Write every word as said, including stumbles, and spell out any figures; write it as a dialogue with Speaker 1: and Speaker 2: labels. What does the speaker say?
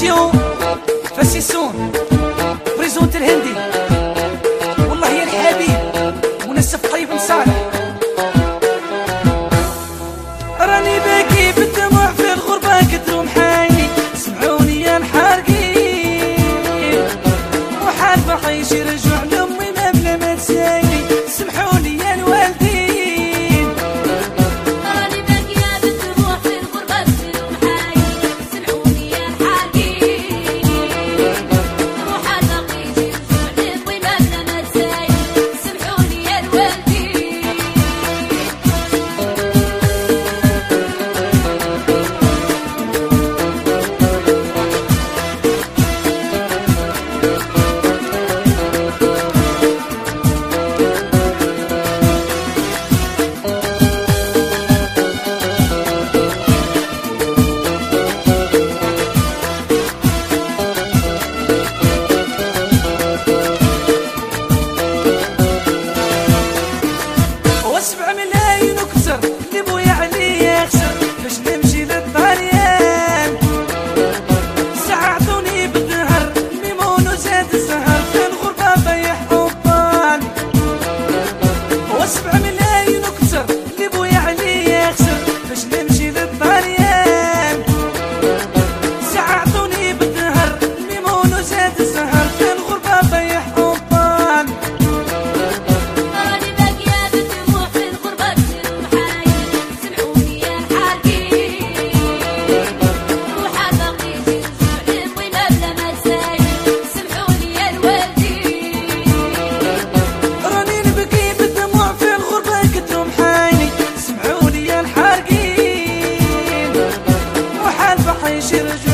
Speaker 1: برودكسيون فاسيسون بريزونت الهندي. والله يا الحبيب منسف طيب صالح. راني باكي بالدموع في الغربة كترو محايني، سمعوني يا الحارقين وحال باقي يجي رجوع لأمي ما بلا ما تسايني. سمحوني يا الوالدين
Speaker 2: راني باكية بالدموع في الغربة كترو محايني، سمعوني يا الحارقين وحال باقي يجي رجوع لأمي ما بلا ما تسايني. سمحوني يا الوالدين.
Speaker 1: وسبع ملايين وكسر اللي بويا عليا خسر باش نمشي للطريان. ساعدوني بالدهر ميمون وزاد الزهر في الغربة بيح حبان. وسبع ملايين وكسر اللي بويا عليا خسر باش نمشي للطريان. ساعدوني بالدهر ميمون وزاد الزهر في الغربة بيح حبان.
Speaker 2: راني باكية بالدموع في الغربة كترو محايني، سمعوني يا الحارقين وحال باقي يجي رجوع لأمي ما بلا ما تسايني. سمحوني يا الوالدين.
Speaker 1: راني نبكي بالدموع في الغربة كترو محايني، سمعوني يا الحارقين وحال باقي يجي رجوع